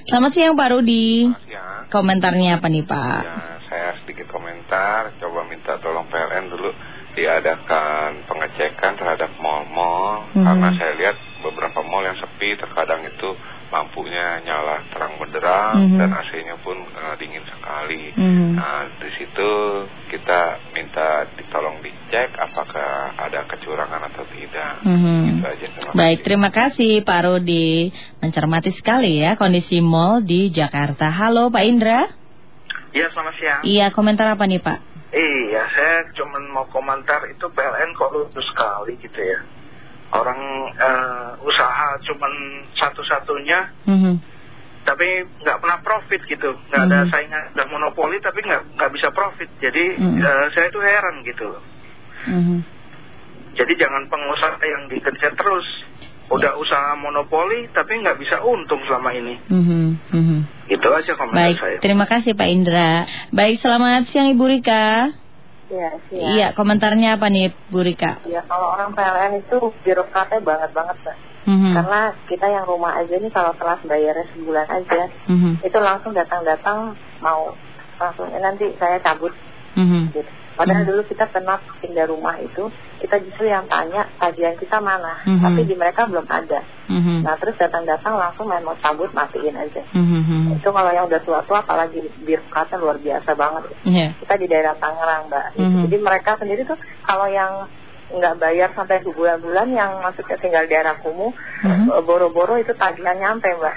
Selamat siang Pak Rudi. Selamat siang. Komentarnya apa nih Pak? Ya, saya sedikit komentar. Coba minta tolong PLN dulu diadakan pengecekan terhadap mal-mal. Karena saya lihat beberapa mal yang sepi, terkadang itu lampunya nyala terang benderang dan AC-nya pun dingin sekali. Nah, di situ kita minta tolong dicek apakah ada kecurangan atau tidak. Gitu aja. Baik, terima kasih Pak Rudi. Mencermati sekali ya kondisi mal di Jakarta. Halo Pak Indra. Iya, selamat siang. Iya, komentar apa nih Pak? Iya, saya cuma mau komentar itu PLN kok lucu sekali gitu ya. Orang usaha cuman satu-satunya, tapi nggak pernah profit gitu, nggak ada saingan, udah monopoli tapi nggak bisa profit. Jadi saya tuh heran gitu loh. Jadi jangan pengusaha yang dikejar terus, udah usaha monopoli tapi nggak bisa untung selama ini. Gitu aja komentar saya. Baik, terima kasih Pak Indra. Baik, selamat siang Ibu Rika. Iya, siang. Iya, komentarnya apa nih Bu Rika? Ya, kalau orang PLN itu birokratnya banget Mbak. Karena kita yang rumah aja nih kalau telat bayarnya sebulan aja, itu langsung datang mau langsung nanti saya cabut. Gitu. Padahal dulu kita pernah pindah rumah itu, kita justru yang tanya tagihan kita mana, tapi di mereka belum ada. Nah terus datang langsung main mau cabut, matiin aja. Itu kalau yang udah tua-tua, apalagi birokratnya luar biasa banget. Kita di daerah Tangerang Mbak. Jadi mereka sendiri tuh kalau yang nggak bayar sampai bulan-bulan, yang maksudnya tinggal di daerah kumuh, boro-boro itu tagihan nyampe Mbak.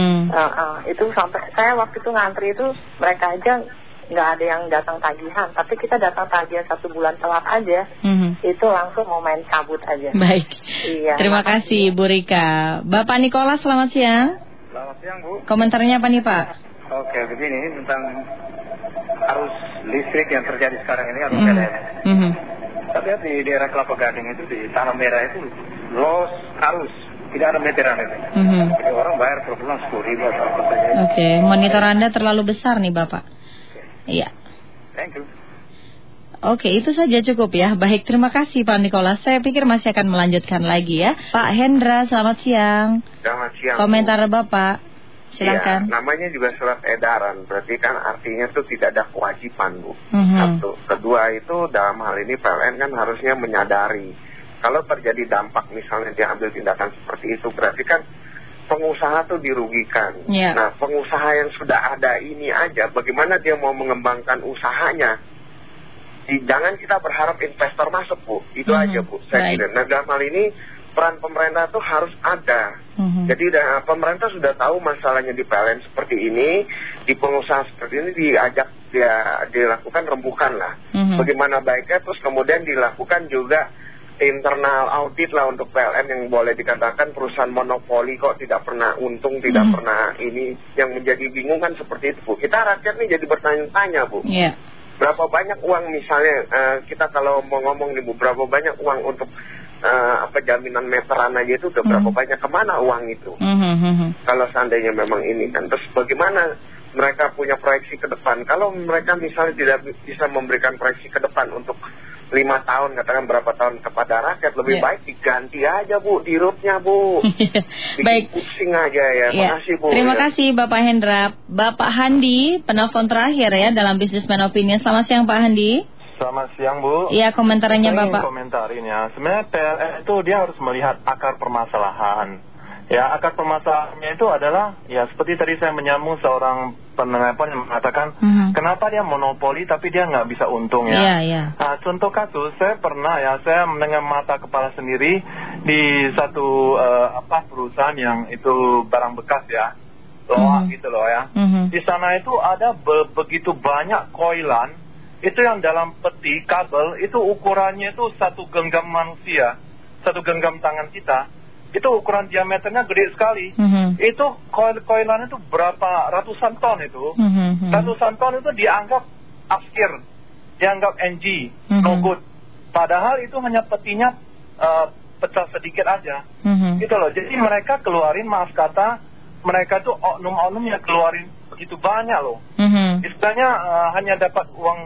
Itu sampai saya waktu itu ngantri itu mereka aja nggak ada yang datang tagihan, tapi kita datang tagihan 1 bulan telat aja, itu langsung mau main cabut aja. Baik. Iya. Terima kasih Bu Rika. Bapak Nikolas, selamat siang. Selamat siang Bu. Komentarnya apa nih Pak? Oke, begini tentang arus listrik yang terjadi sekarang ini, arus PLN. Tapi di daerah Kelapa Gading itu, di Tanah Merah itu los arus, tidak ada meteran itu. Jadi orang bayar per bulan 10.000 atau apa saja. Oke, monitor Anda terlalu besar nih Bapak. Iya. Thank you. Oke, itu saja cukup ya. Baik, terima kasih Pak Nikolas. Saya pikir masih akan melanjutkan lagi ya. Pak Hendra, selamat siang. Selamat siang. Komentar Bapak, silakan. Ya, namanya juga surat edaran, berarti kan artinya tuh tidak ada kewajiban Bu. Satu. Kedua itu dalam hal ini PLN kan harusnya menyadari kalau terjadi dampak misalnya diambil tindakan seperti itu, berarti kan pengusaha tuh dirugikan. Nah, pengusaha yang sudah ada ini aja, bagaimana dia mau mengembangkan usahanya? Jangan kita berharap investor masuk Bu. Itu aja Bu, saya kira. Nah, dalam hal ini peran pemerintah tuh harus ada. Jadi pemerintah sudah tahu masalahnya di PLN seperti ini, di pengusaha seperti ini dilakukan rembukan lah. Bagaimana baiknya, terus kemudian dilakukan juga internal audit lah untuk PLN yang boleh dikatakan perusahaan monopoli kok tidak pernah untung, tidak pernah ini. Yang menjadi bingung kan seperti itu Bu. Kita rakyat nih jadi bertanya-tanya Bu. Berapa banyak uang misalnya kita kalau mau ngomong nih Bu, berapa banyak uang untuk jaminan meteran aja itu udah berapa banyak, kemana uang itu? Kalau seandainya memang ini kan, terus bagaimana mereka punya proyeksi ke depan? Kalau mereka misalnya tidak bisa memberikan proyeksi ke depan untuk 5 tahun, katakan berapa tahun kepada rakyat, lebih baik diganti aja Bu, dirutnya Bu. Baik. Pusing aja ya. Makasih Bu. Terima kasih Bapak Hendra. Bapak Handi, penelpon terakhir ya dalam Businessman Opinion. Selamat siang Pak Handi. Selamat siang Bu. Iya, komentarnya Bapak. Komentarin ya. Sebenarnya PLN itu dia harus melihat akar permasalahan. Ya, akar permasalahannya itu adalah ya seperti tadi saya menyambung seorang penelpon yang mengatakan kenapa dia monopoli tapi dia nggak bisa untung ya. Nah, contoh kasus saya pernah ya, saya dengan mata kepala sendiri di satu perusahaan yang itu barang bekas ya, loak gitu loh ya. Di sana itu ada begitu banyak koilan itu yang dalam peti kabel itu ukurannya itu 1 genggam manusia, 1 genggam tangan kita. Itu ukuran diameternya gede sekali. Itu koilan itu berapa ratusan ton itu. Ratusan ton itu dianggap afkir, dianggap NG, no good. Padahal itu hanya petinya pecah sedikit aja. Gitu loh. Jadi mereka keluarin, maaf kata, mereka tuh oknum-oknum yang keluarin begitu banyak loh. Istilahnya hanya dapat uang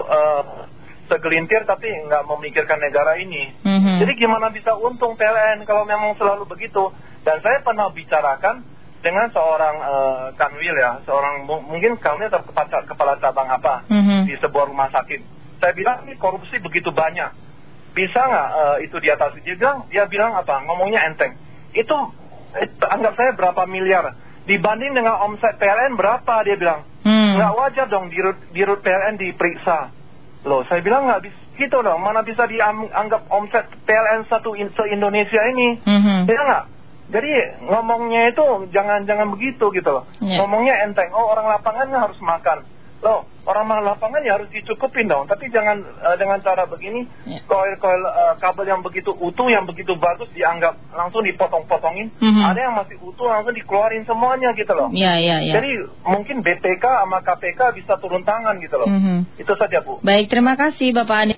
segelintir tapi nggak memikirkan negara ini. Jadi gimana bisa untung PLN kalau memang selalu begitu? Dan saya pernah bicarakan dengan seorang kanwil ya, mungkin kanwil atau kepala cabang apa di sebuah rumah sakit. Saya bilang ini korupsi begitu banyak, bisa nggak itu diatasi? Dia bilang apa? Ngomongnya enteng. Itu anggap saya berapa miliar dibanding dengan omset PLN berapa, dia bilang. Nggak wajar dong di rut PLN diperiksa. Loh, saya bilang nggak bisa gitu dong, mana bisa dianggap omset PLN se-Indonesia ini. Ya nggak? Jadi ngomongnya itu jangan begitu gitu loh. Ngomongnya enteng, orang lapangan harus makan. Loh, orang lapangan ya harus dicukupin dong. Tapi jangan dengan cara begini, koil-koil kabel yang begitu utuh, yang begitu bagus dianggap langsung dipotong-potongin. Ada yang masih utuh langsung dikeluarin semuanya gitu loh. Jadi mungkin BPK sama KPK bisa turun tangan gitu loh. Itu saja Bu. Baik, terima kasih Bapak Andi.